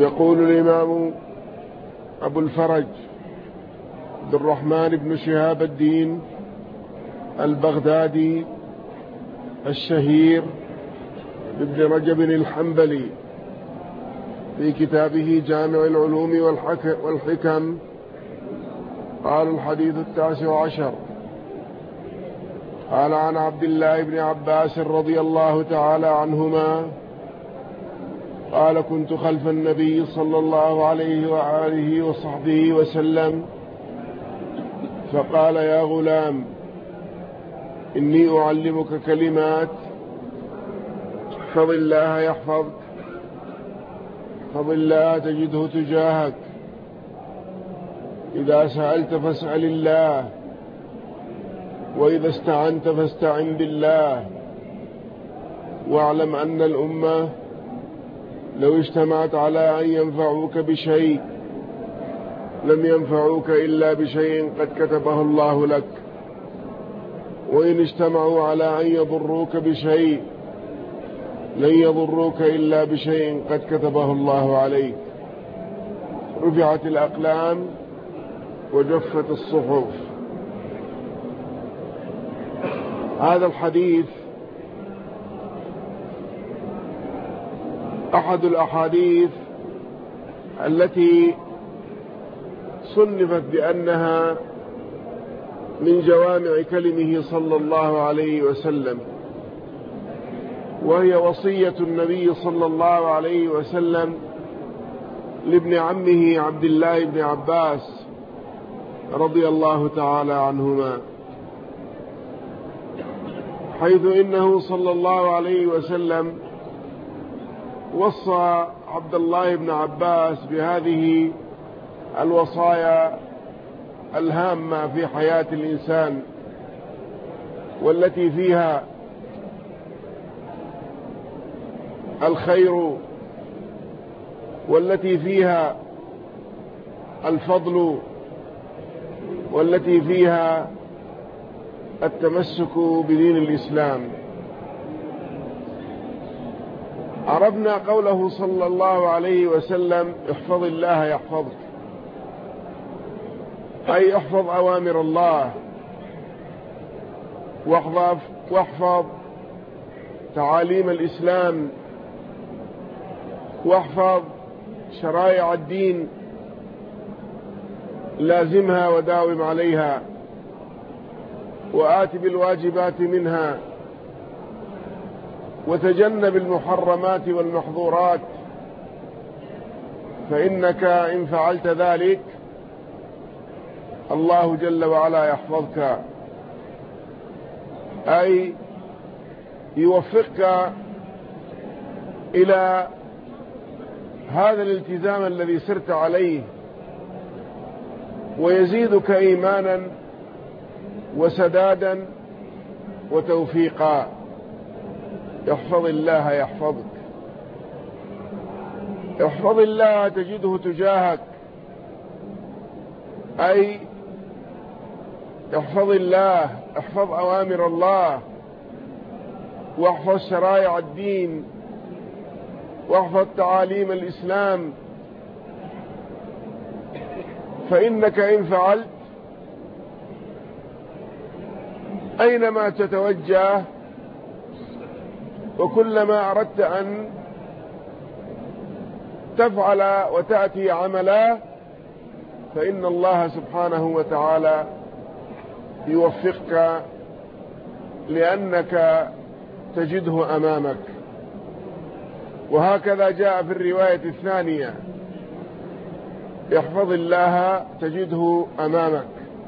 يقول الإمام أبو الفرج عبد الرحمن بن شهاب الدين البغدادي الشهير ابن رجب الحنبلي في كتابه جامع العلوم والحكم قال: الحديث 19 قال: عن عبد الله بن عباس رضي الله تعالى عنهما قال: كنت خلف النبي صلى الله عليه وآله وصحبه وسلم فقال: يا غلام، إني أعلمك كلمات، احفظ الله يحفظك، احفظ الله تجده تجاهك، إذا سألت فاسأل الله، وإذا استعنت فاستعن بالله، واعلم أن الأمة لو اجتمعت على أن ينفعوك بشيء لم ينفعوك إلا بشيء قد كتبه الله لك، وإن اجتمعوا على أن يضروك بشيء لن يضروك إلا بشيء قد كتبه الله عليك. رفعت الأقلام وجفت الصحف. هذا الحديث أحد الأحاديث التي صنفت بأنها من جوامع كلمه صلى الله عليه وسلم، وهي وصية النبي صلى الله عليه وسلم لابن عمه عبد الله بن عباس رضي الله تعالى عنهما، حيث إنه صلى الله عليه وسلم وصى عبد الله بن عباس بهذه الوصايا الهامة في حياة الإنسان، والتي فيها الخير، والتي فيها الفضل، والتي فيها التمسك بدين الإسلام. عرفنا قوله صلى الله عليه وسلم: احفظ الله يحفظك، أي احفظ أوامر الله، واحفظ تعاليم الإسلام، واحفظ شرائع الدين، لازمها وداوم عليها، وآت بالواجبات منها، وتجنب المحرمات والمحظورات، فإنك إن فعلت ذلك الله جل وعلا يحفظك، أي يوفقك إلى هذا الالتزام الذي سرت عليه، ويزيدك إيمانا وسدادا وتوفيقا. احفظ الله يحفظك، احفظ الله تجده تجاهك، أي احفظ الله، احفظ أوامر الله، واحفظ شرائع الدين، واحفظ تعاليم الإسلام، فإنك إن فعلت أينما تتوجه وكلما أردت أن تفعل وتأتي عملا فإن الله سبحانه وتعالى يوفقك، لأنك تجده أمامك. وهكذا جاء في الرواية الثانية: احفظ الله تجده أمامك.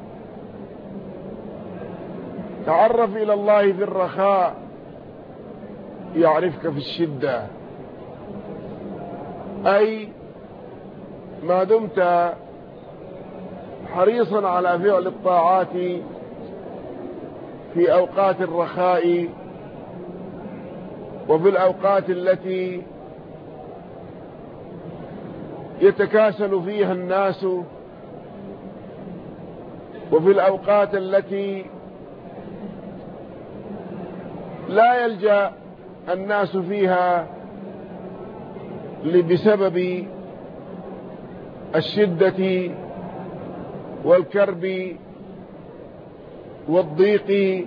تعرف إلى الله في الرخاء يعرفك في الشدة، أي ما دمت حريصا على فعل الطاعات في أوقات الرخاء وفي الأوقات التي يتكاسل فيها الناس، وفي الأوقات التي لا يلجأ الناس فيها بسبب الشدة والكرب والضيق،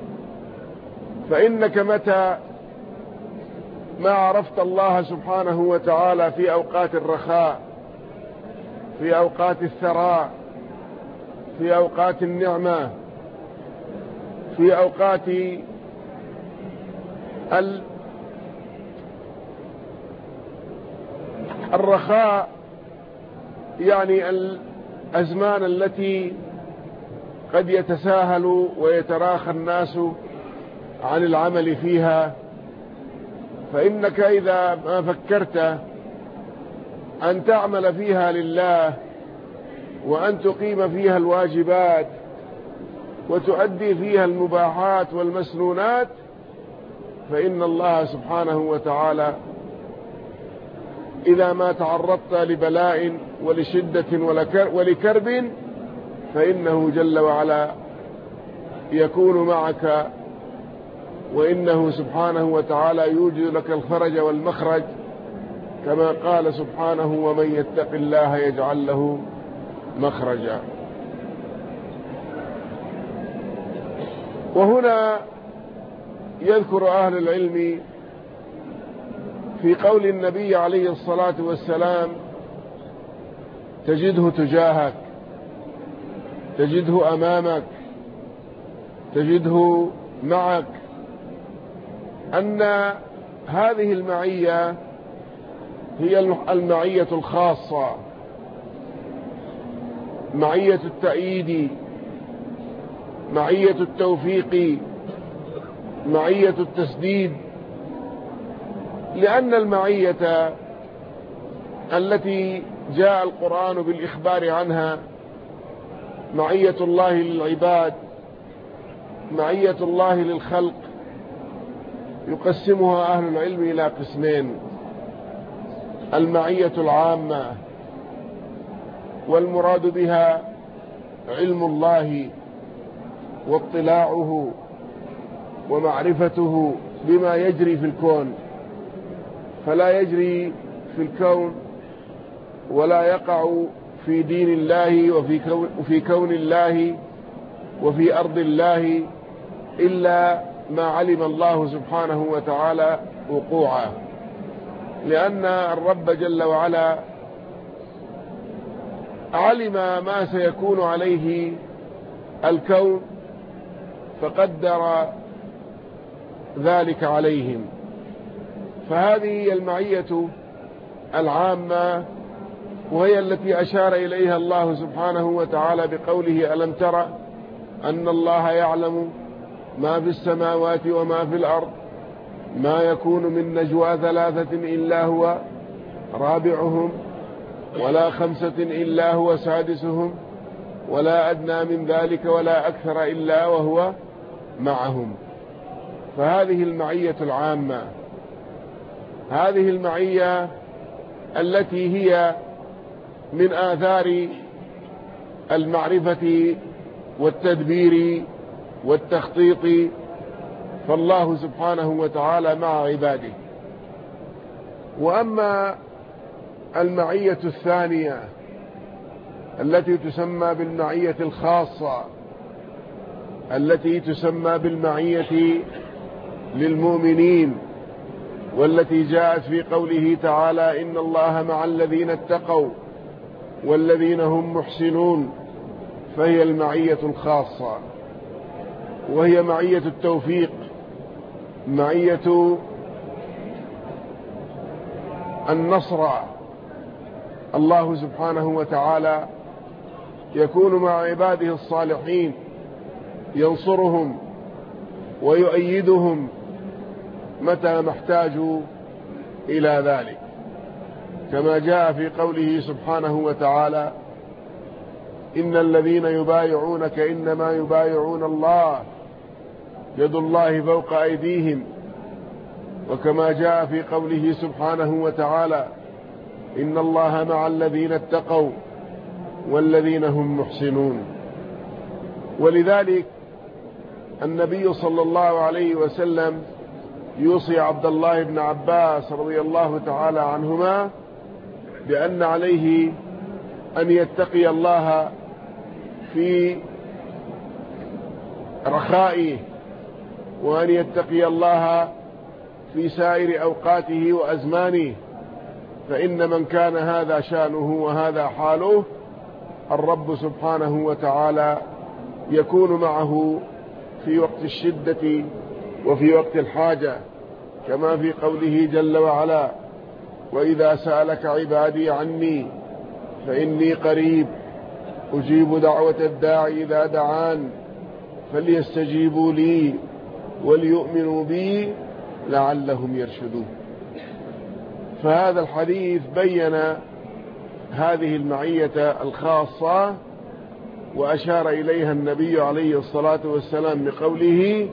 فإنك متى ما عرفت الله سبحانه وتعالى في أوقات الرخاء، في أوقات الثراء، في أوقات النعمة، في أوقات الرخاء، يعني الأزمان التي قد يتساهل ويتراخى الناس عن العمل فيها، فإنك إذا ما فكرت أن تعمل فيها لله وأن تقيم فيها الواجبات وتؤدي فيها المباحات والمسنونات، فإن الله سبحانه وتعالى إذا ما تعرضت لبلاء ولشدة ولكرب فإنه جل وعلا يكون معك، وإنه سبحانه وتعالى يوجد لك الفرج والمخرج، كما قال سبحانه: ومن يتق الله يجعل له مخرجا. وهنا يذكر أهل العلم في قول النبي عليه الصلاة والسلام: تجده تجاهك، تجده أمامك، تجده معك، أن هذه المعية هي المعية الخاصة، معية التأييد، معية التوفيق، معية التسديد، لأن المعية التي جاء القرآن بالإخبار عنها معية الله للعباد، معية الله للخلق، يقسمها أهل العلم إلى قسمين: المعية العامة، والمراد بها علم الله واطلاعه ومعرفته بما يجري في الكون، فلا يجري في الكون ولا يقع في دين الله وفي كون الله وفي أرض الله إلا ما علم الله سبحانه وتعالى وقوعه، لأن الرب جل وعلا علم ما سيكون عليه الكون فقدر ذلك عليهم. فهذه هي المعية العامة، وهي التي أشار إليها الله سبحانه وتعالى بقوله: ألم ترى أن الله يعلم ما في السماوات وما في الأرض، ما يكون من نجوى ثلاثة إلا هو رابعهم، ولا خمسة إلا هو سادسهم، ولا أدنى من ذلك ولا أكثر إلا وهو معهم. فهذه المعية العامة، هذه المعية التي هي من آثار المعرفة والتدبير والتخطيط، فالله سبحانه وتعالى مع عباده. وأما المعية الثانية التي تسمى بالمعية الخاصة، التي تسمى بالمعية للمؤمنين، والتي جاءت في قوله تعالى: إن الله مع الذين اتقوا والذين هم محسنون، فهي المعية الخاصة، وهي معية التوفيق، معية النصر. الله سبحانه وتعالى يكون مع عباده الصالحين، ينصرهم ويؤيدهم متى ما احتاجوا إلى ذلك، كما جاء في قوله سبحانه وتعالى: إن الذين يبايعونك إنما يبايعون الله يد الله فوق أيديهم، وكما جاء في قوله سبحانه وتعالى: إن الله مع الذين اتقوا والذين هم محسنون. ولذلك النبي صلى الله عليه وسلم يوصي عبد الله بن عباس رضي الله تعالى عنهما بأن عليه أن يتقي الله في رخائه، وأن يتقي الله في سائر أوقاته وأزمانه، فإن من كان هذا شأنه وهذا حاله الرب سبحانه وتعالى يكون معه في وقت الشدة وفي وقت الحاجة، كما في قوله جل وعلا: وإذا سألك عبادي عني فإني قريب أجيب دعوة الداعي إذا دعان فليستجيبوا لي وليؤمنوا بي لعلهم يرشدون. فهذا الحديث بين هذه المعية الخاصة، وأشار إليها النبي عليه الصلاة والسلام بقوله: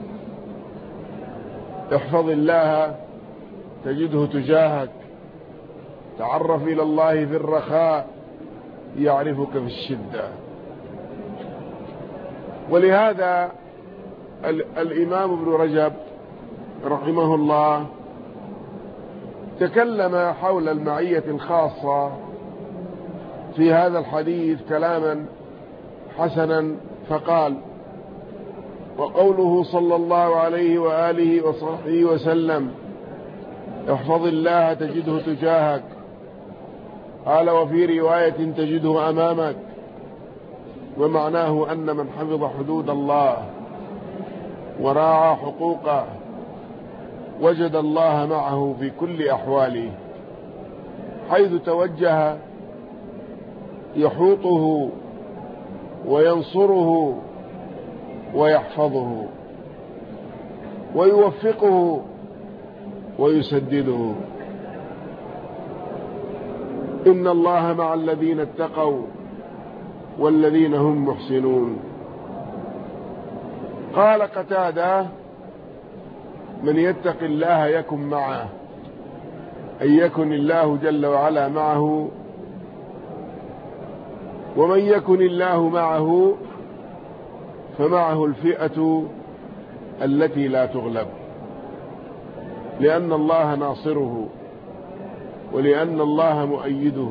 احفظ الله تجده تجاهك، تعرف إلى الله في الرخاء يعرفك في الشدة. ولهذا الإمام ابن رجب رحمه الله تكلم حول المعية الخاصة في هذا الحديث كلاما حسنا فقال: وقوله صلى الله عليه وآله وصحبه وسلم: احفظ الله تجده تجاهك، قال: وفي رواية تجده أمامك، ومعناه أن من حفظ حدود الله وراعى حقوقه وجد الله معه في كل أحواله، حيث توجه يحوطه وينصره ويحفظه ويوفقه ويسدده. إن الله مع الذين اتقوا والذين هم محسنون. قال قتادة: من يتق الله يكن معه، أي يكن الله جل وعلا معه، ومن يكن الله معه فمعه الفئة التي لا تغلب، لأن الله ناصره ولأن الله مؤيده.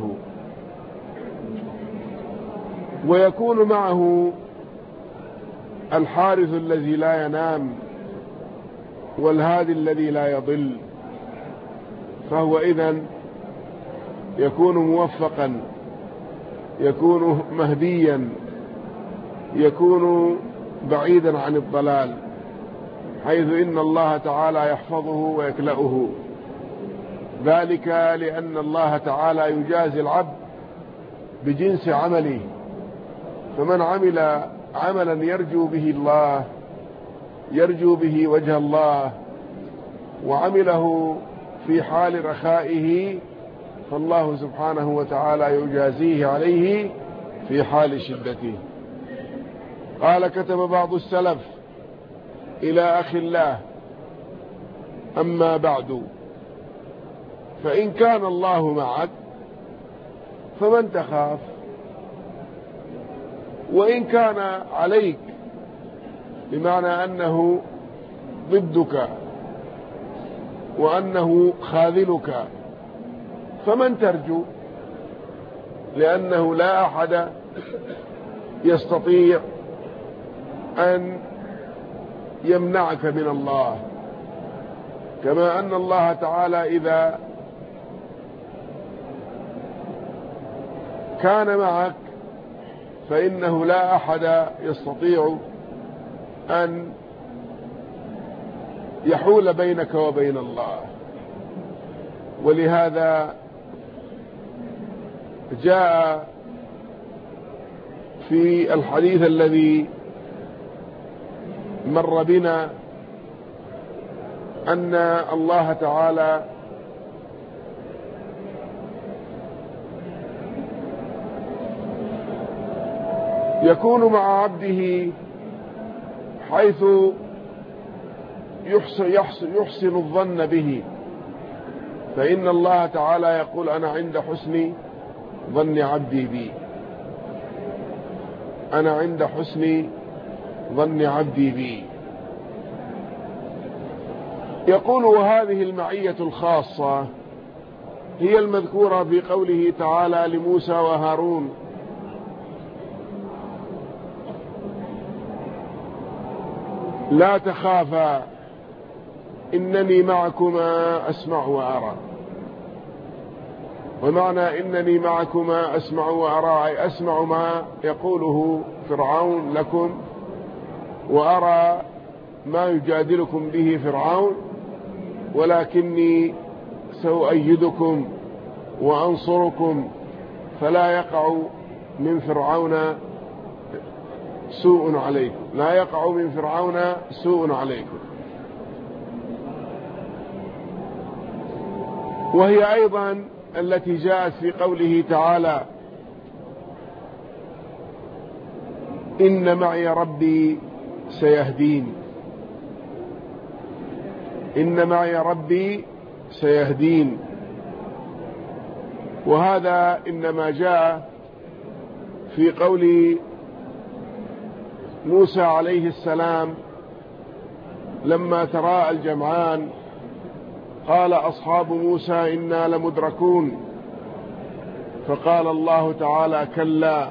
ويكون معه الحارث الذي لا ينام والهادي الذي لا يضل، فهو إذن يكون موفقا، يكون مهديا، يكون بعيدا عن الضلال، حيث إن الله تعالى يحفظه ويكلأه، ذلك لأن الله تعالى يجازي العبد بجنس عمله، فمن عمل عملا يرجو به الله، يرجو به وجه الله، وعمله في حال رخائه، فالله سبحانه وتعالى يجازيه عليه في حال شدته. قال: كتب بعض السلف إلى أخي الله: أما بعد، فإن كان الله معك فمن تخاف، وإن كان عليك، بمعنى أنه ضدك وأنه خاذلك، فمن ترجو، لأنه لا أحد يستطيع أن يمنعك من الله، كما أن الله تعالى إذا كان معك فإنه لا أحد يستطيع أن يحول بينك وبين الله. ولهذا جاء في الحديث الذي مر بنا أن الله تعالى يكون مع عبده حيث يحسن الظن به، فإن الله تعالى يقول: أنا عند حسن ظن عبدي بي، أنا عند حسن ظن عبدي بي. يقول: وهذه المعية الخاصة هي المذكورة في قوله تعالى لموسى وهارون: لا تخافا إنني معكما أسمع وأرى. ومعنى إنني معكما أسمع وأرى أي أسمع ما يقوله فرعون لكم، وأرى ما يجادلكم به فرعون، ولكني سأؤيدكم وأنصركم فلا يقع من فرعون سوء عليكم، لا يقع من فرعون سوء عليكم. وهي أيضا التي جاءت في قوله تعالى: إن معي ربي سيهدين. إن معي ربي سيهدين. وهذا إنما جاء في قول موسى عليه السلام لما تراءى الجمعان قال أصحاب موسى إنا لمدركون، فقال الله تعالى: كلا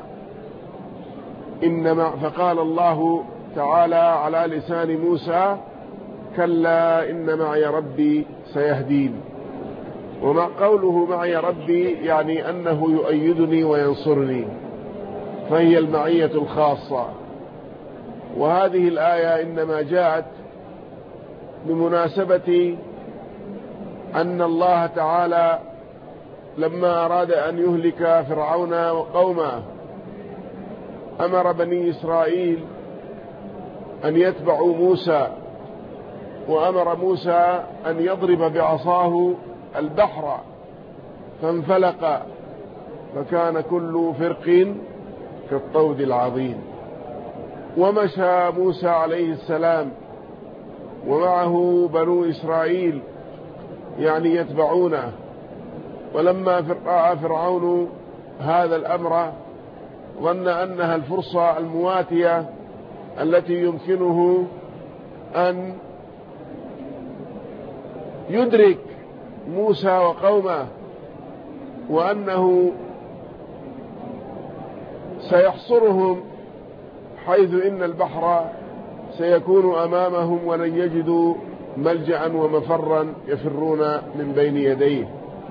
فقال الله تعالى على لسان موسى: كلا إن معي ربي سيهدين. ومع قوله معي ربي يعني أنه يؤيدني وينصرني، فهي المعية الخاصة. وهذه الآية إنما جاءت بمناسبة أن الله تعالى لما أراد أن يهلك فرعون وقومه أمر بني إسرائيل أن يتبعوا موسى، وأمر موسى أن يضرب بعصاه البحر فانفلق فكان كل فرق كالطود العظيم. ومشى موسى عليه السلام ومعه بنو إسرائيل يعني يتبعونه، ولما رأى فرعون هذا الأمر ظن أنها الفرصة المواتية التي يمكنه أن يدرك موسى وقومه، وأنه سيحصرهم حيث إن البحر سيكون أمامهم ولن يجدوا ملجأ ومفرا يفرون من بين يديه.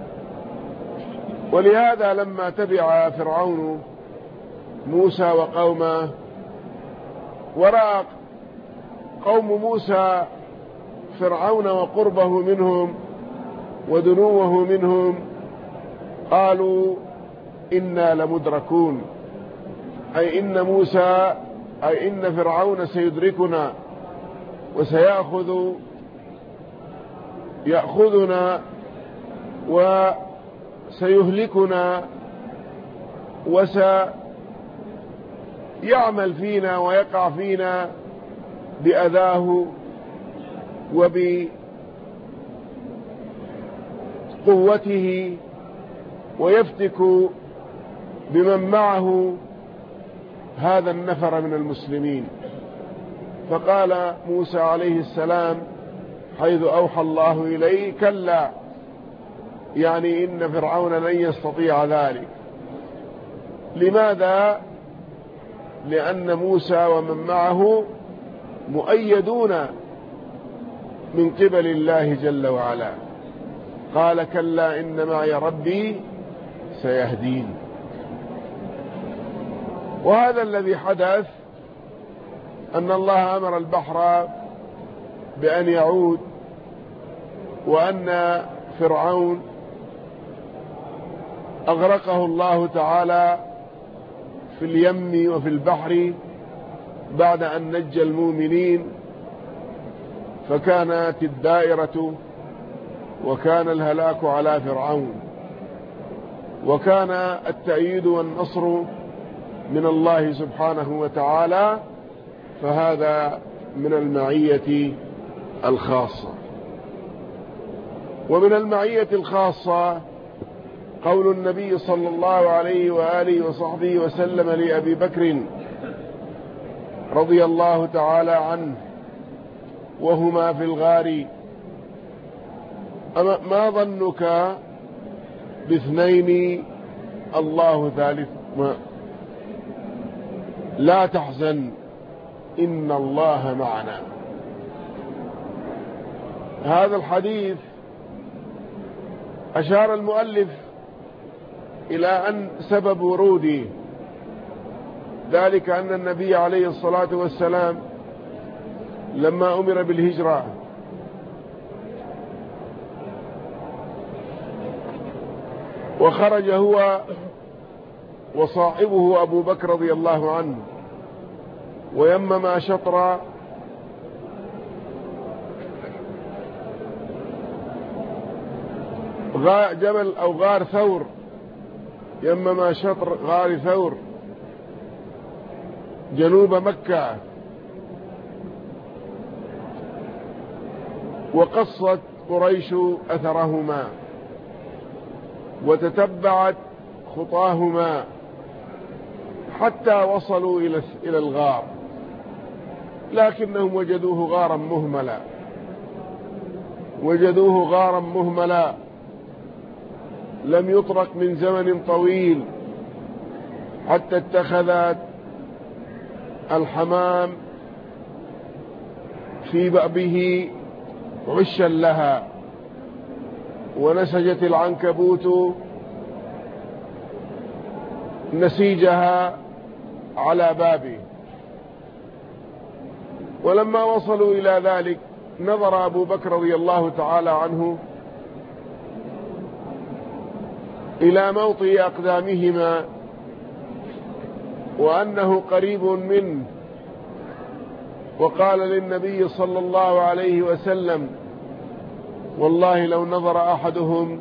ولهذا لما تبع فرعون موسى وقومه ورأى قوم موسى فرعون وقربه منهم ودنوه منهم قالوا إنا لمدركون، أي إن فرعون سيدركنا يأخذنا وسيهلكنا وسيعمل فينا ويقع فينا بأذاه وبقوته ويفتك بمن معه هذا النفر من المسلمين. فقال موسى عليه السلام حيث أوحى الله إليه: كلا، يعني إن فرعون لن يستطيع ذلك. لماذا؟ لأن موسى ومن معه مؤيدون من قبل الله جل وعلا. قال: كلا إن معي ربي سيهدين. وهذا الذي حدث، أن الله أمر البحر بأن يعود، وأن فرعون أغرقه الله تعالى في اليم وفي البحر بعد أن نجى المؤمنين، فكانت الدائرة وكان الهلاك على فرعون، وكان التأييد والنصر من الله سبحانه وتعالى. فهذا من المعية الخاصة. ومن المعية الخاصة قول النبي صلى الله عليه وآله وصحبه وسلم لأبي بكر رضي الله تعالى عنه وهما في الغار: ما ظنك باثنين الله ثالثهما، لا تحزن إن الله معنا. هذا الحديث أشار المؤلف إلى أن سبب وروده ذلك أن النبي عليه الصلاة والسلام لما أمر بالهجرة وخرج هو وصاحبه أبو بكر رضي الله عنه ويمم شطر جبل أو غار ثور، يمم شطر غار ثور جنوب مكة، وقصت قريش أثرهما وتتبعت خطاهما حتى وصلوا إلى الغار، لكنهم وجدوه غارا مهملا لم يطرق من زمن طويل، حتى اتخذت الحمام في بأبه عشا لها، ونسجت العنكبوت نسيجها على بابه. ولما وصلوا إلى ذلك نظر أبو بكر رضي الله تعالى عنه إلى موطئ أقدامهما وأنه قريب منه، وقال للنبي صلى الله عليه وسلم: والله لو نظر أحدهم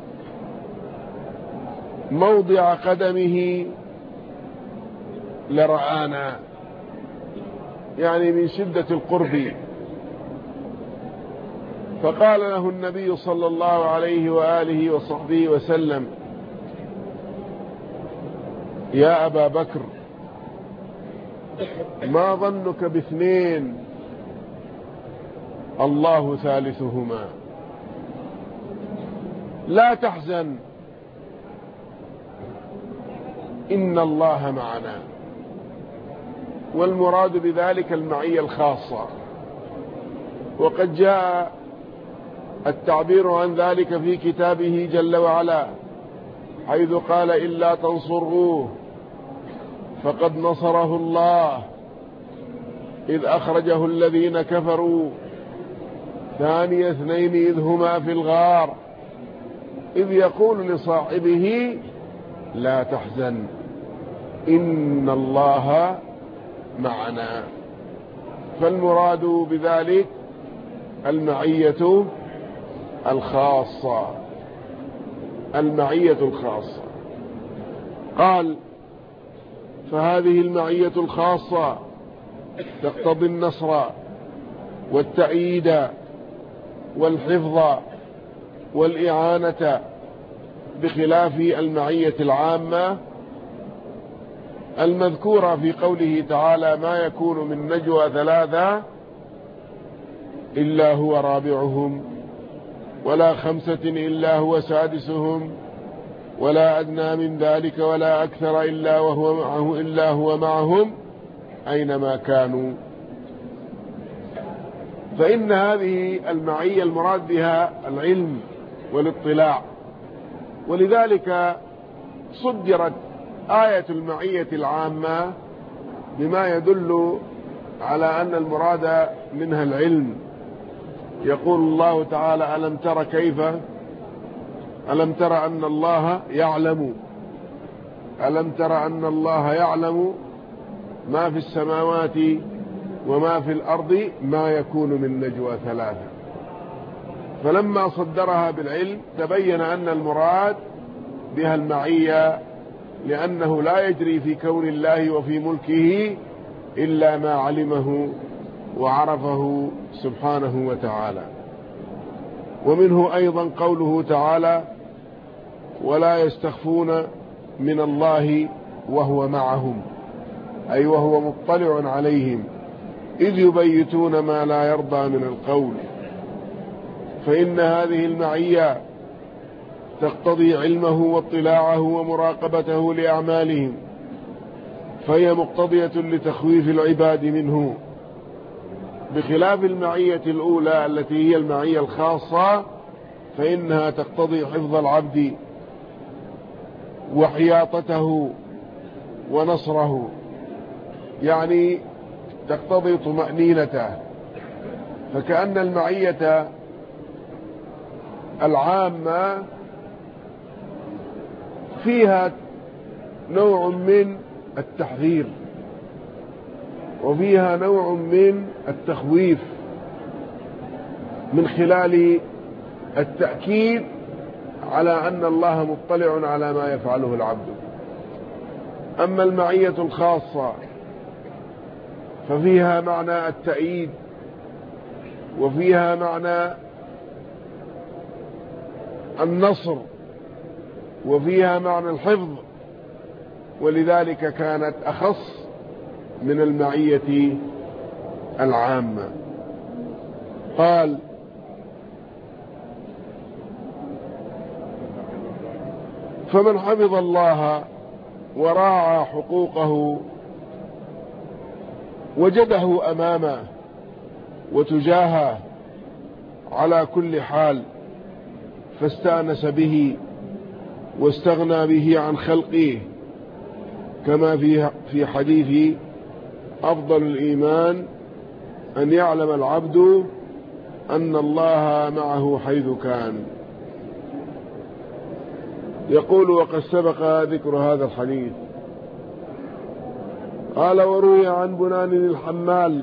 موضع قدمه لرآنا، يعني من شدة القرب. فقال له النبي صلى الله عليه وآله وصحبه وسلم: يا أبا بكر، ما ظنك باثنين الله ثالثهما، لا تحزن إن الله معنا. والمراد بذلك المعية الخاصة، وقد جاء التعبير عن ذلك في كتابه جل وعلا، حيث قال: إلا تنصروه فقد نصره الله إذ أخرجه الذين كفروا ثاني اثنين إذ هما في الغار إذ يقول لصاحبه لا تحزن إن الله معنا. فالمراد بذلك المعية الخاصة، المعية الخاصة. قال: فهذه المعية الخاصة تقتضي النصر والتأييد والحفظ والإعانة، بخلاف المعية العامة المذكورة في قوله تعالى: ما يكون من نجوى ثلاثة إلا هو رابعهم ولا خمسة إلا هو سادسهم ولا أدنى من ذلك ولا أكثر إلا هو معهم أينما كانوا. فإن هذه المعية المراد بها العلم والاطلاع، ولذلك صدرت آية المعية العامة بما يدل على أن المراد منها العلم. يقول الله تعالى: ألم تر كيف، ألم تر أن الله يعلم، ألم تر أن الله يعلم ما في السماوات وما في الأرض ما يكون من نجوى ثلاثة. فلما صدرها بالعلم تبين أن المراد بها المعية، لأنه لا يجري في كون الله وفي ملكه إلا ما علمه وعرفه سبحانه وتعالى. ومنه أيضا قوله تعالى: ولا يستخفون من الله وهو معهم، أي وهو مطلع عليهم إذ يبيتون ما لا يرضى من القول. فإن هذه المعية تقتضي علمه واطلاعه ومراقبته بخلاف المعية الأولى التي هي المعية الخاصة، فإنها تقتضي حفظ العبد وحياطته ونصره، يعني تقتضي طمأنينته. فكأن المعية العامة فيها نوع من التحذير وفيها نوع من التخويف من خلال التأكيد على أن الله مطلع على ما يفعله العبد. أما المعية الخاصة ففيها معنى التأييد وفيها معنى النصر وفيها معنى الحفظ، ولذلك كانت أخص من المعية العامة. قال: فمن حفظ الله وراعى حقوقه وجده أمامه وتجاهه على كل حال، فاستأنس به واستغنى به عن خلقه، كما في حديث أفضل الإيمان أن يعلم العبد أن الله معه حيث كان. يقول: وقد سبق ذكر هذا الحديث. قال: وروي عن بنان الحمال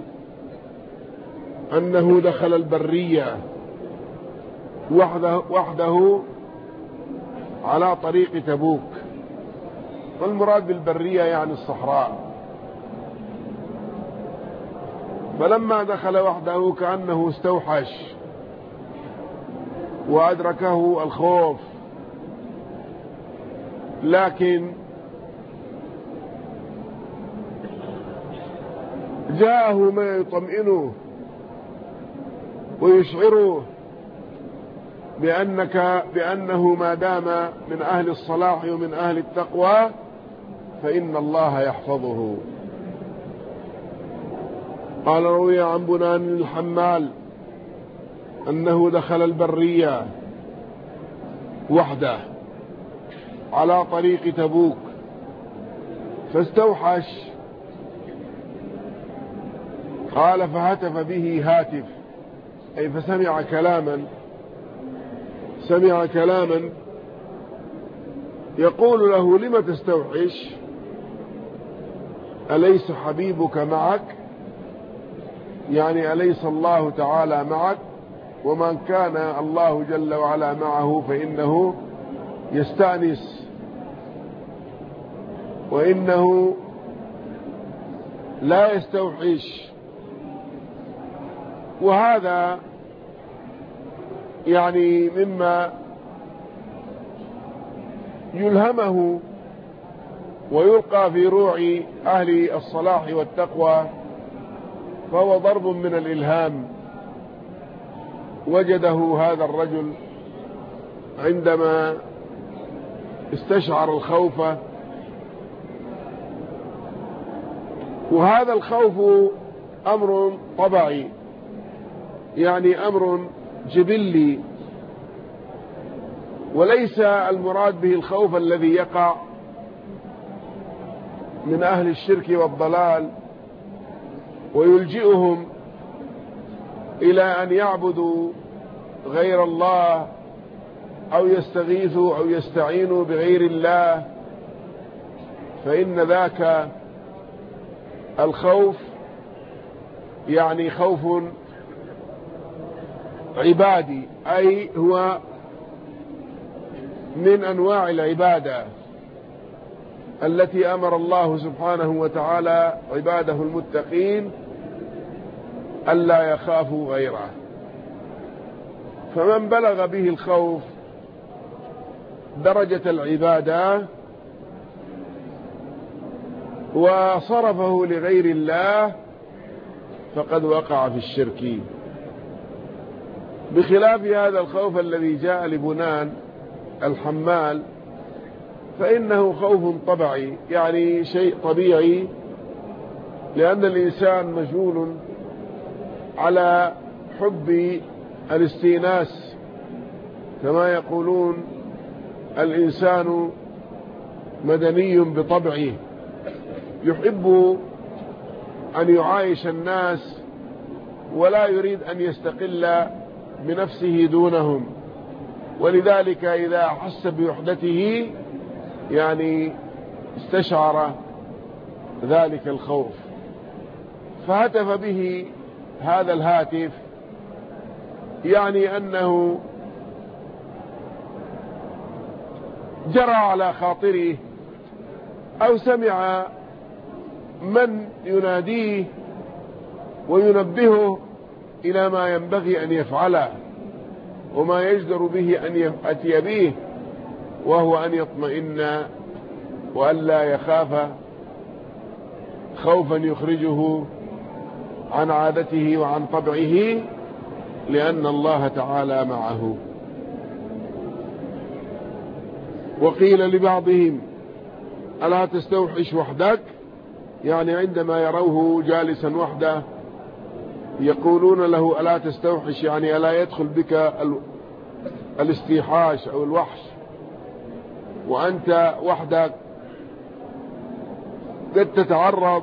أنه دخل البرية وحده على طريق تبوك. والمراد بالبرية يعني الصحراء. فلما دخل وحده كأنه استوحش وأدركه الخوف، لكن جاءه ما يطمئنه ويشعره بأنه ما دام من أهل الصلاح ومن أهل التقوى فإن الله يحفظه. قال: روي عن بنان الحمال أنه دخل البرية وحده على طريق تبوك فاستوحش. قال: فهتف به هاتف، أي فسمع كلاما يقول له: لم تستوحش؟ أليس حبيبك معك؟ يعني أليس الله تعالى معك؟ ومن كان الله جل وعلا معه فإنه يستأنس، وإنه لا يستوحش. وهذا يعني مما يلهمه ويلقى في روع أهل الصلاح والتقوى، فهو ضرب من الإلهام وجده هذا الرجل عندما استشعر الخوف. وهذا الخوف أمر طبيعي، يعني أمر جبلي، وليس المراد به الخوف الذي يقع من أهل الشرك والضلال ويلجئهم إلى أن يعبدوا غير الله أو يستغيثوا أو يستعينوا بغير الله، فإن ذاك الخوف يعني خوف عبادي، أي هو من أنواع العبادة التي أمر الله سبحانه وتعالى عباده المتقين ألا يخافوا غيره. فمن بلغ به الخوف درجة العبادة وصرفه لغير الله فقد وقع في الشرك، بخلاف هذا الخوف الذي جاء لبنان الحمال، فإنه خوف طبيعي، يعني شيء طبيعي، لأن الإنسان مجبول على حب الاستئناس، كما يقولون الإنسان مدني بطبعه، يحب أن يعايش الناس ولا يريد أن يستقل بنفسه دونهم، ولذلك إذا أحس بوحدته يعني استشعر ذلك الخوف، فهتف به هذا الهاتف، يعني أنه جرى على خاطره أو سمع من يناديه وينبهه إلى ما ينبغي أن يفعله وما يجدر به أن يأتي به، وهو أن يطمئن وأن لا يخاف خوفا يخرجه عن عادته وعن طبعه، لأن الله تعالى معه. وقيل لبعضهم ألا تستوحش وحدك، يعني عندما يروه جالسا وحده يقولون له ألا تستوحش، يعني ألا يدخل بك الاستيحاش أو الوحش وأنت وحدك قد تتعرض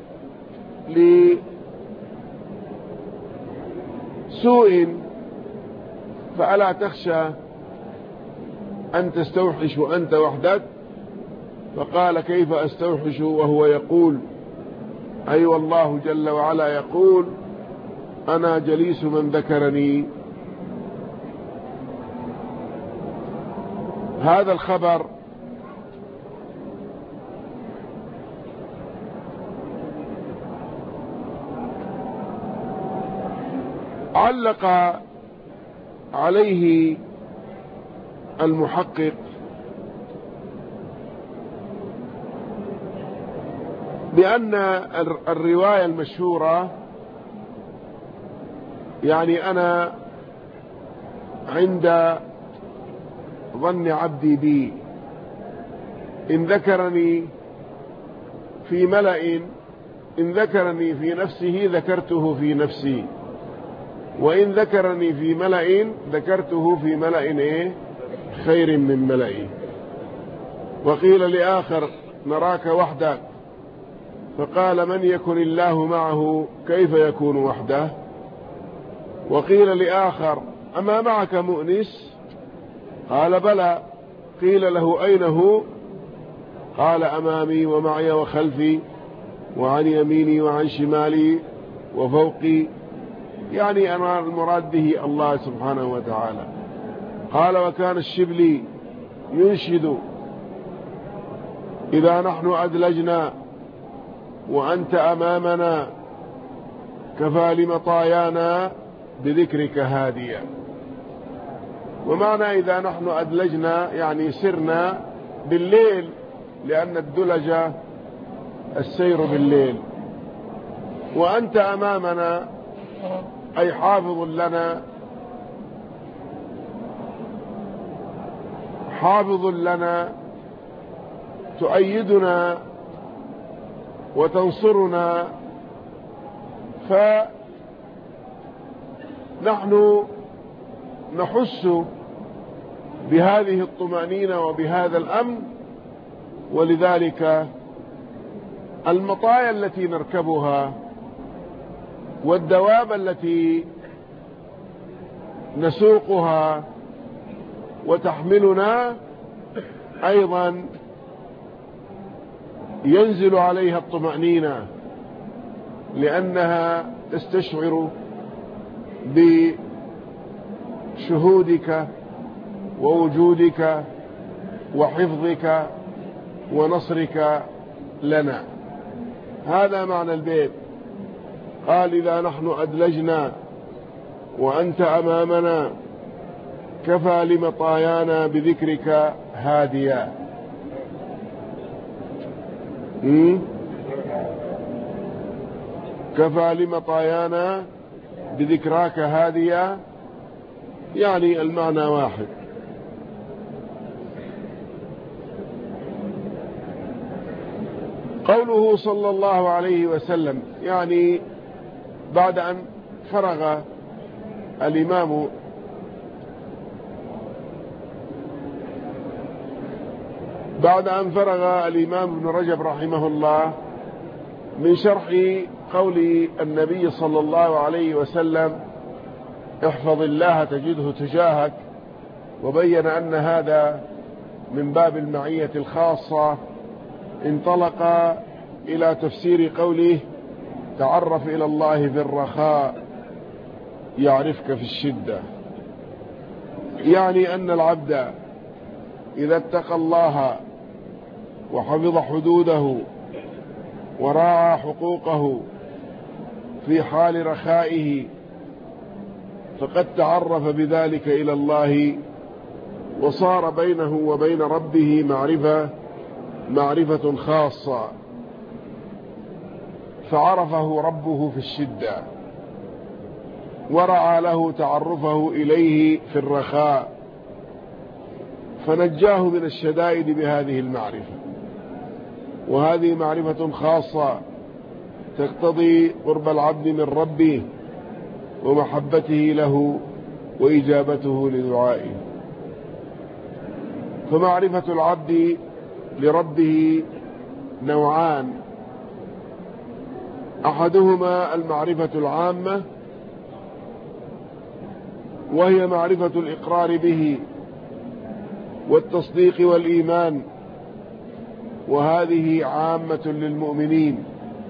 لسوء، فألا تخشى أن تستوحش وأنت وحدك؟ فقال كيف أستوحش وهو يقول أي والله جل وعلا يقول أنا جليس من ذكرني. هذا الخبر علق عليه المحقق بأن الرواية المشهورة يعني أنا عند ظن عبدي بي، إن ذكرني في ملأ، إن ذكرني في نفسه ذكرته في نفسي، وإن ذكرني في ملأ ذكرته في ملأ خير من ملئي. وقيل لآخر نراك وحدك، فقال من يكن الله معه كيف يكون وحده؟ وقيل لآخر أما معك مؤنس؟ قال بلى. قيل له أين هو؟ قال أمامي ومعي وخلفي وعن يميني وعن شمالي وفوقي، يعني أنا المراد به الله سبحانه وتعالى. قال وكان الشبلي ينشد إذا نحن أدلجنا وأنت أمامنا كفى لمطايانا بذكرك هاديا. ومعنى إذا نحن أدلجنا يعني سرنا بالليل، لأن الدلج السير بالليل، وأنت أمامنا أي حافظ لنا، حافظ لنا تؤيدنا وتنصرنا، فنحن نحس بهذه الطمأنينة وبهذا الأمن. ولذلك المطايا التي نركبها والدواب التي نسوقها وتحملنا أيضا ينزل عليها الطمأنينة، لأنها تستشعر بشهودك ووجودك وحفظك ونصرك لنا. هذا معنى البيت. قال إذا نحن أدلجنا وأنت أمامنا كفى لمطايانا بذكرك هاديا. كفى لمطايانا بذكراك هاديا، يعني المعنى واحد. قوله صلى الله عليه وسلم يعني بعد أن فرغ الإمام ابن رجب رحمه الله من شرح قول النبي صلى الله عليه وسلم احفظ الله تجده تجاهك، وبين أن هذا من باب المعية الخاصة، انطلق إلى تفسير قوله تعرف إلى الله في الرخاء يعرفك في الشدة. يعني أن العبد إذا اتقى الله وحفظ حدوده وراعى حقوقه في حال رخائه فقد تعرف بذلك إلى الله، وصار بينه وبين ربه معرفة خاصة، فعرفه ربه في الشدة ورعى له تعرفه إليه في الرخاء، فنجاه من الشدائد بهذه المعرفة. وهذه معرفة خاصة تقتضي قرب العبد من ربه ومحبته له وإجابته لدعائه. فمعرفة العبد لربه نوعان: أحدهما المعرفة العامة، وهي معرفة الإقرار به والتصديق والإيمان، وهذه عامة للمؤمنين.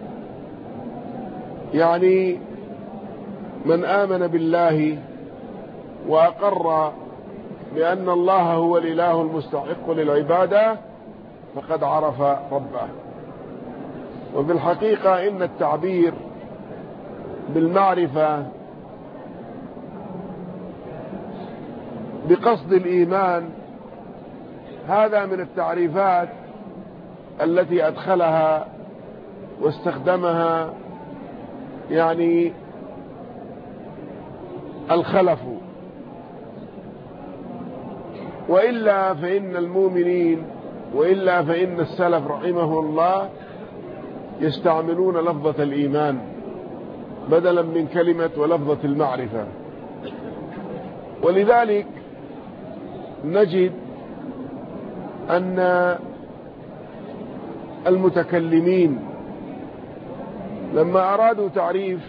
يعني من آمن بالله وأقر بأن الله هو الإله المستحق للعبادة فقد عرف ربه. وفي الحقيقة إن التعبير بالمعرفة بقصد الإيمان هذا من التعريفات التي أدخلها واستخدمها يعني الخلف، وإلا فإن السلف رحمه الله يستعملون لفظة الإيمان بدلا من كلمة ولفظة المعرفة. ولذلك نجد أن المتكلمين لما أرادوا تعريف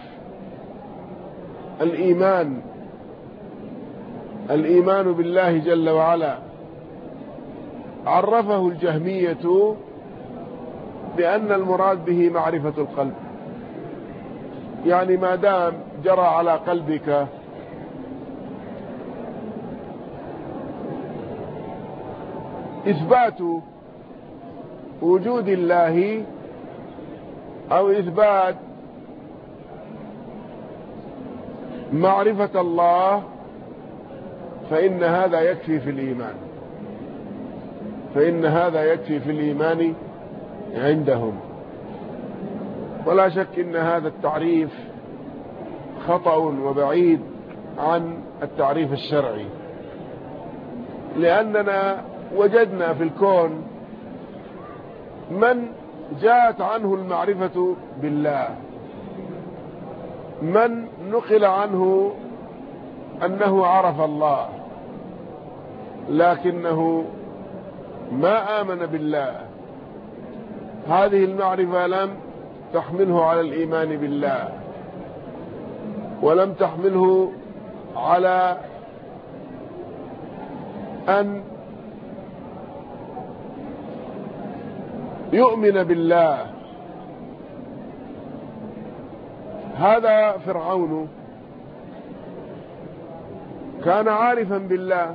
الإيمان بالله جل وعلا عرفه الجهمية بأن المراد به معرفة القلب. يعني ما دام جرى على قلبك إثبات وجود الله أو إثبات معرفة الله فإن هذا يكفي في الإيمان عندهم. ولا شك إن هذا التعريف خطأ وبعيد عن التعريف الشرعي، لأننا وجدنا في الكون من جاءت عنه المعرفة بالله، من نقل عنه أنه عرف الله لكنه ما آمن بالله. هذه المعرفة لم تحمله على الإيمان بالله، ولم تحمله على أن يؤمن بالله. هذا فرعون كان عارفا بالله،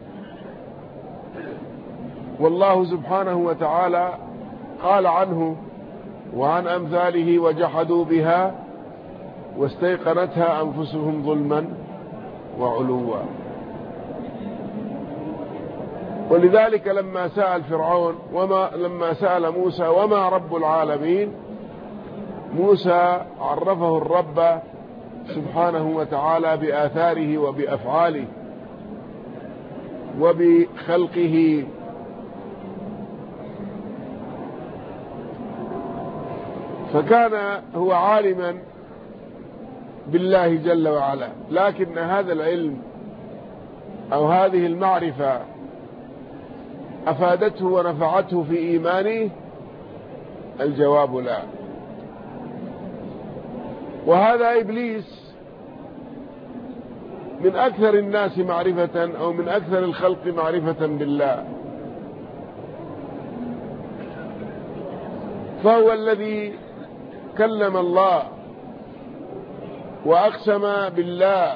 والله سبحانه وتعالى قال عنه وعن أمثاله وجحدوا بها واستيقنتها أنفسهم ظلما وعلوا. ولذلك لما سأل فرعون لما سأل موسى وما رب العالمين، موسى عرفه الرب سبحانه وتعالى بآثاره وبأفعاله وبخلقه. فكان هو عالما بالله جل وعلا، لكن هذا العلم أو هذه المعرفة أفادته ونفعته في إيمانه؟ الجواب لا. وهذا إبليس من أكثر الناس معرفة أو من أكثر الخلق معرفة بالله، فهو الذي كلم الله وأقسم بالله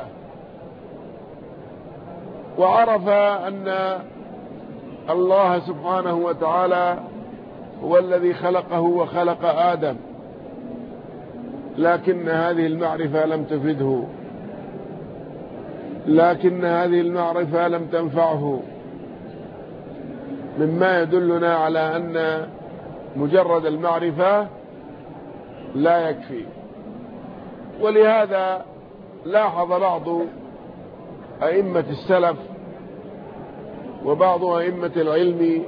وعرف أن الله سبحانه وتعالى هو الذي خلقه وخلق آدم، لكن هذه المعرفة لم تفده، لكن هذه المعرفة لم تنفعه، مما يدلنا على أن مجرد المعرفة لا يكفي. ولهذا لاحظ بعض أئمة السلف وبعض أئمة العلم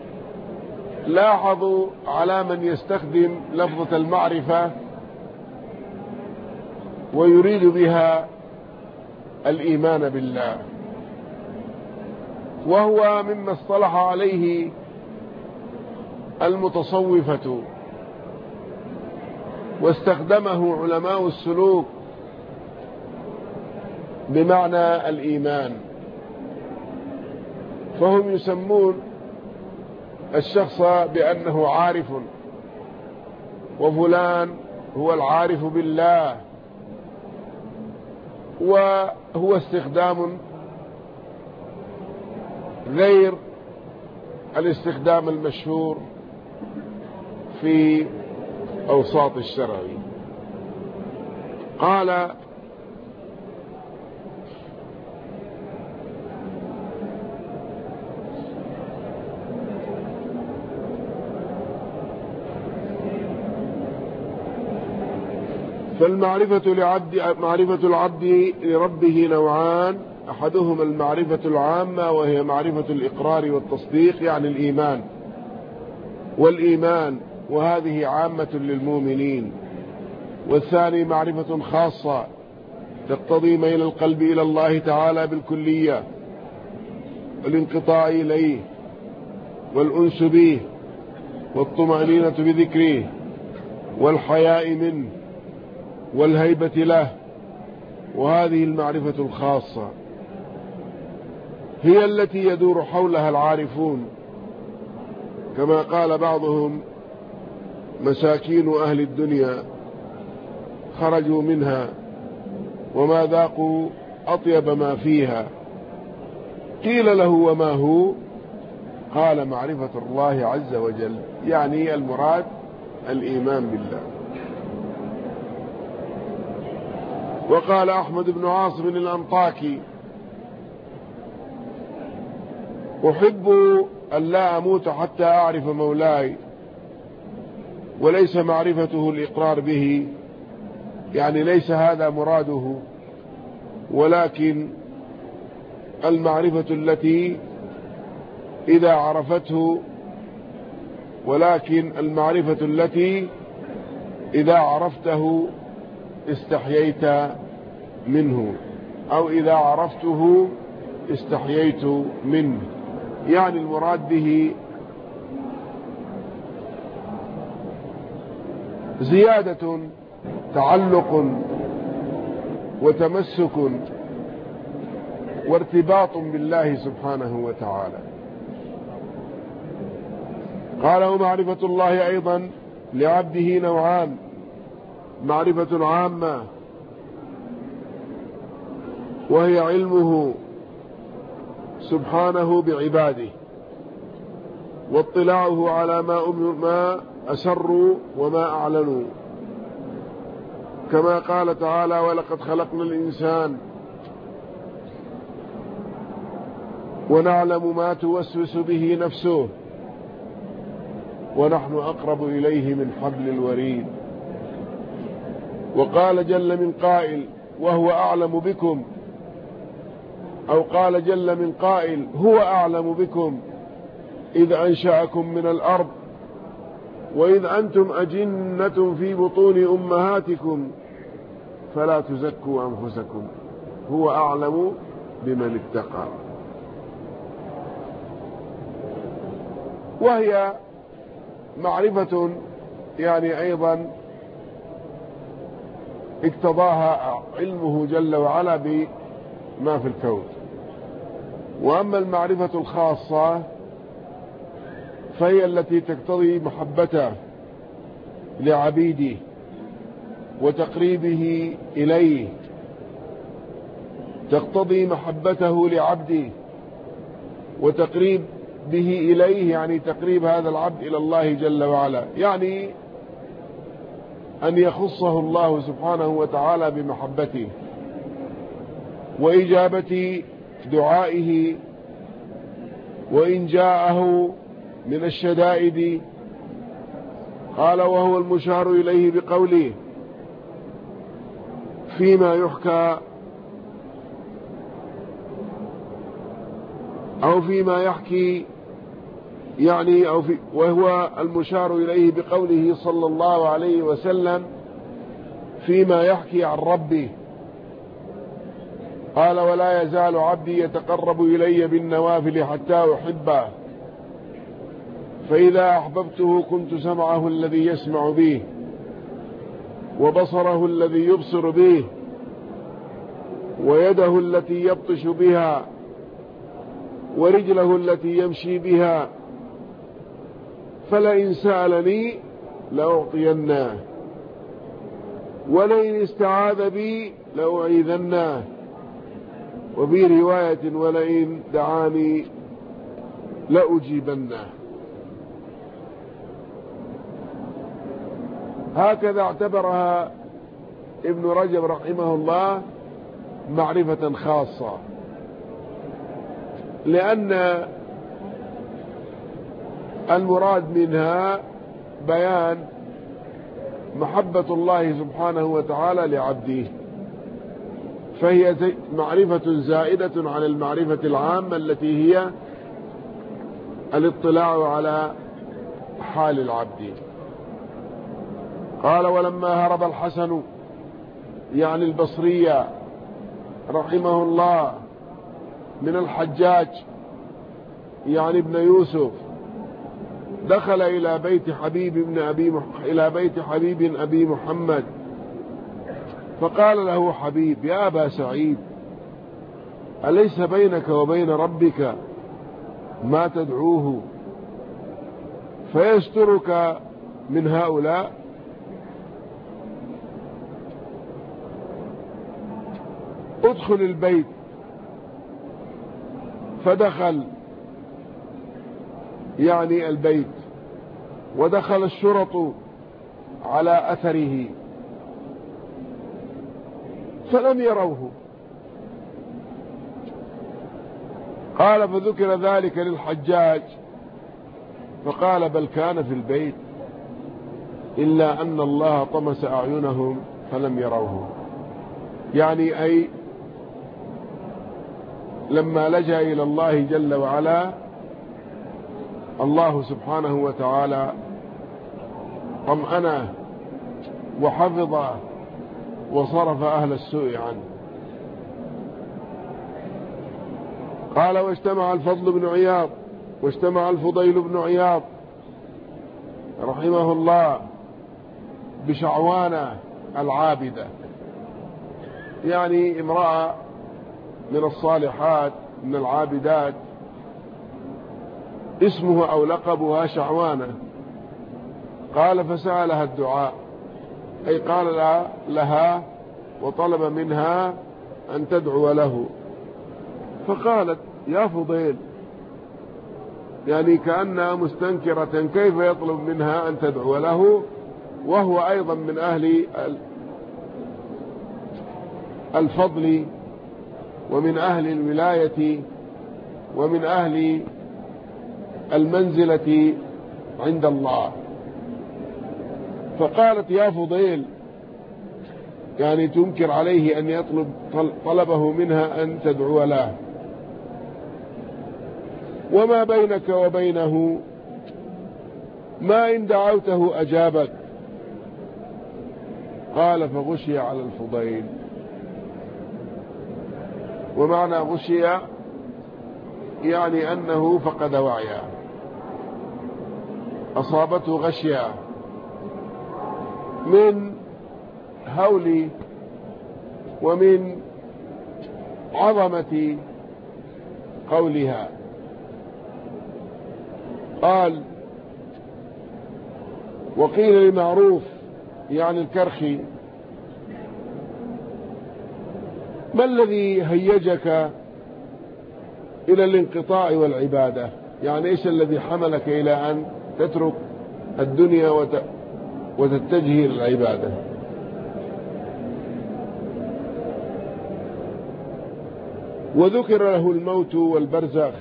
لاحظوا على من يستخدم لفظة المعرفة ويريد بها الإيمان بالله، وهو مما اصطلح عليه المتصوفة واستخدمه علماء السلوك بمعنى الإيمان. فهم يسمون الشخص بأنه عارف، وفلان هو العارف بالله، وهو استخدام غير الاستخدام المشهور في أوساط الشرع. قال: فالمعرفة معرفة العبد لربه نوعان: أحدهما المعرفة العامة وهي معرفة الإقرار والتصديق، يعني الإيمان والإيمان، وهذه عامة للمؤمنين. والثاني معرفة خاصة تقتضي ميل القلب إلى الله تعالى بالكلية والانقطاع إليه والأنس به والطمأنينة بذكره والحياء منه والهيبة له، وهذه المعرفة الخاصة هي التي يدور حولها العارفون، كما قال بعضهم: مساكين أهل الدنيا خرجوا منها وما ذاقوا أطيب ما فيها. قيل له: وما هو؟ قال: معرفة الله عز وجل، يعني المراد الإيمان بالله. وقال أحمد بن عاصم الأنطاكي: أحب أن لا أموت حتى أعرف مولاي، وليس معرفته الإقرار به، يعني ليس هذا مراده، ولكن المعرفة التي إذا عرفته، ولكن المعرفة التي إذا عرفته استحييت منه، أو إذا عرفته استحييت منه، يعني المراد به زيادة تعلق وتمسك وارتباط بالله سبحانه وتعالى. قال: ومعرفة الله أيضا لعبده نوعان: معرفة عامة وهي علمه سبحانه بعباده واطلاعه على ما أسروا وما أعلنوا، كما قال تعالى: ولقد خلقنا الإنسان ونعلم ما توسوس به نفسه ونحن أقرب إليه من حبل الوريد. وقال جل من قائل: وهو أعلم بكم، أو قال جل من قائل: هو أعلم بكم إذ أنشأكم من الأرض وإذ أنتم أجنة في بطون أمهاتكم فلا تزكوا أنفسكم هو أعلم بمن اتقى. وهي معرفة يعني أيضا اقتضاها علمه جل وعلا بما في الكون. وأما المعرفة الخاصة فهي التي تقتضي محبته لعبيده وتقريبه إليه، تقتضي محبته لعبده وتقريب به إليه، يعني تقريب هذا العبد إلى الله جل وعلا، يعني أن يخصه الله سبحانه وتعالى بمحبته وإجابة دعائه وإن جاءه من الشدائد. قال وهو المشار إليه بقوله فيما يحكى أو فيما يحكي، يعني وهو المشار إليه بقوله صلى الله عليه وسلم فيما يحكي عن ربه. قال ولا يزال عبدي يتقرب إلي بالنوافل حتى أحبه، فإذا أحببته كنت سمعه الذي يسمع به وبصره الذي يبصر به ويده التي يبطش بها ورجله التي يمشي بها، فلئن سألني لأعطيناه ولئن استعاذ بي لأعيذناه، وفي رواية ولئن دعاني لأجيبناه. هكذا اعتبرها ابن رجب رحمه الله معرفة خاصة، لأن المراد منها بيان محبة الله سبحانه وتعالى لعبده، فهي معرفة زائدة عن المعرفة العامة التي هي الاطلاع على حال العبد. قال ولما هرب الحسن يعني البصري رحمه الله من الحجاج يعني ابن يوسف، دخل إلى بيت حبيب أبي محمد، فقال له حبيب يا أبا سعيد أليس بينك وبين ربك ما تدعوه فيسترك من هؤلاء؟ ادخل البيت. فدخل يعني البيت، ودخل الشرط على أثره فلم يروه. قال فذكر ذلك للحجاج فقال بل كان في البيت إلا أن الله طمس أعينهم فلم يروه، يعني أي لما لجأ إلى الله جل وعلا الله سبحانه وتعالى طمأنه وحفظه وصرف أهل السوء عنه. قال واجتمع الفضل بن عياض واجتمع الفضيل بن عياض رحمه الله بشعوانة العابدة، يعني امرأة من الصالحات من العابدات اسمه أو لقبها شعوانة. قال فسألها الدعاء، أي قال لها وطلب منها أن تدعو له، فقالت يا فضيل، يعني كأنها مستنكرة كيف يطلب منها أن تدعو له وهو أيضا من أهل الفضل ومن أهل الولاية ومن أهل المنزلة عند الله. فقالت يا فضيل، يعني تنكر عليه أن يطلب طلبه منها أن تدعو له. وما بينك وبينه ما إن دعوته أجابك قال فغشي على الفضيل. ومعنى غشي يعني أنه فقد وعيه، أصابته غشية من هول ومن عظمة قولها. قال وقيل لمعروف يعني الكرخي ما الذي هيجك إلى الانقطاع والعبادة؟ يعني إيش الذي حملك إلى أن تترك الدنيا وتتجه إلى العبادة؟ وذكر له الموت والبرزخ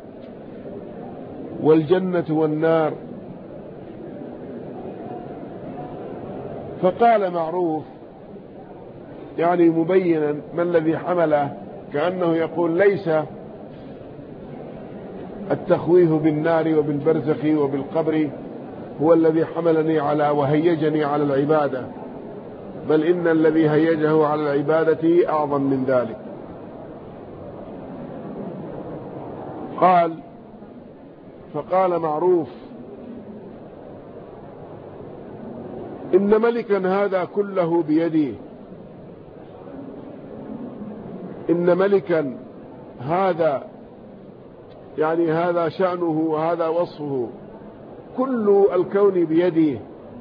والجنة والنار، فقال معروف يعني مبينا ما الذي حمله، كأنه يقول ليس التخويف بالنار وبالبرزخ وبالقبر هو الذي حملني على وهيجني على العبادة، بل إن الذي هيجه على العبادة أعظم من ذلك. قال فقال معروف إن ملكا هذا كله بيده، إن ملكا هذا يعني هذا شأنه وهذا وصفه، كل الكون بيده،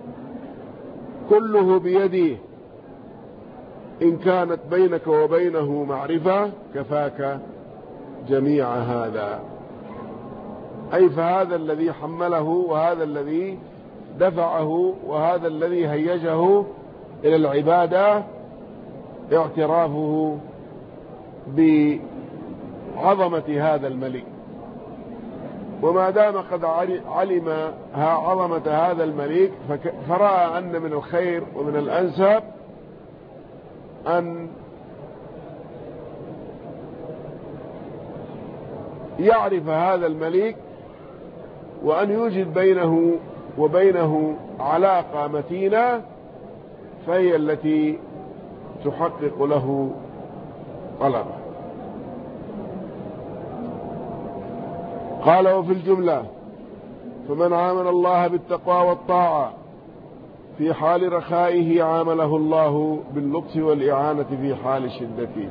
كله بيده، إن كانت بينك وبينه معرفة كفاك جميع هذا. أي فهذا الذي حمله وهذا الذي دفعه وهذا الذي هيجه إلى العبادة اعترافه بعظمة هذا الملك. وما دام قد علم عظمة هذا الملك فرأى أن من الخير ومن الأنسب أن يعرف هذا الملك وأن يوجد بينه وبينه علاقة متينة، فهي التي تحقق له طلبه. قال وفي الجملة فمن عامل الله بالتقوى والطاعة في حال رخائه عامله الله باللطف والإعانة في حال شدته.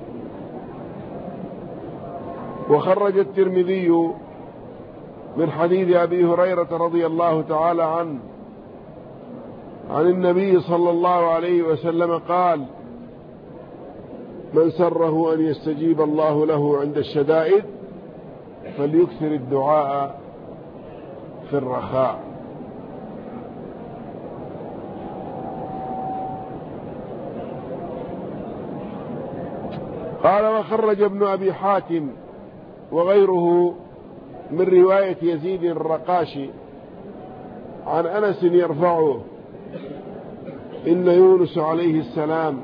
وخرج الترمذي من حديث أبي هريرة رضي الله تعالى عنه عن النبي صلى الله عليه وسلم قال من سره أن يستجيب الله له عند الشدائد فليكثر الدعاء في الرخاء. قال وخرج ابن أبي حاتم وغيره من رواية يزيد الرقاشي عن أنس يرفعه إن يونس عليه السلام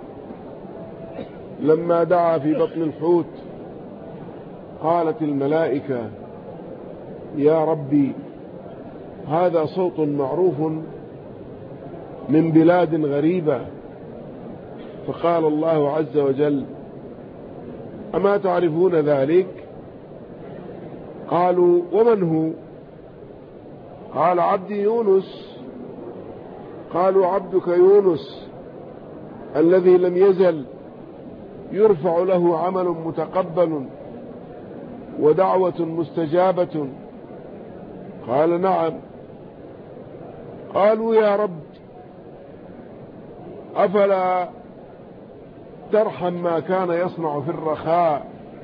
لما دعا في بطن الحوت قالت الملائكة يا ربي هذا صوت معروف من بلاد غريبة، فقال الله عز وجل أما تعرفون ذلك؟ قالوا ومن هو؟ قال عبدي يونس. قالوا عبدك يونس الذي لم يزل يرفع له عمل متقبل ودعوة مستجابة. قال نعم. قالوا يا رب أفلا ترحم ما كان يصنع في الرخاء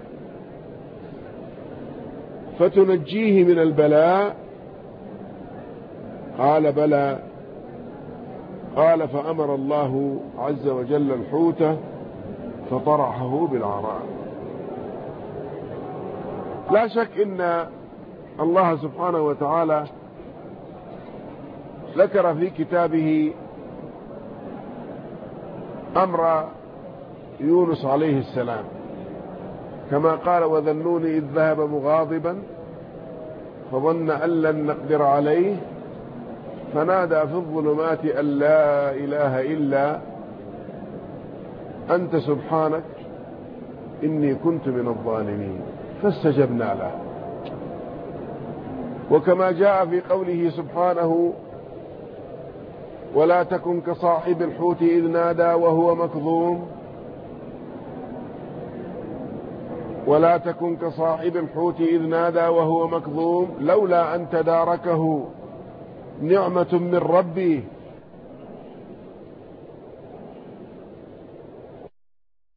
فتنجيه من البلاء؟ قال بلى. قال فأمر الله عز وجل الحوت فطرحه بالعراء. لا شك إن الله سبحانه وتعالى ذكر في كتابه أمر يونس عليه السلام كما قال وذنون إذ ذهب مغاضبا فظن أن لن نقدر عليه فنادى في الظلمات أن لا إله إلا أنت سبحانك إني كنت من الظالمين، فاستجبنا له. وكما جاء في قوله سبحانه ولا تكن كصاحب الحوت إذ نادى وهو مكظوم، ولا تكن كصاحب الحوت إذ نادى وهو مكظوم لولا أن تداركه نعمة من ربه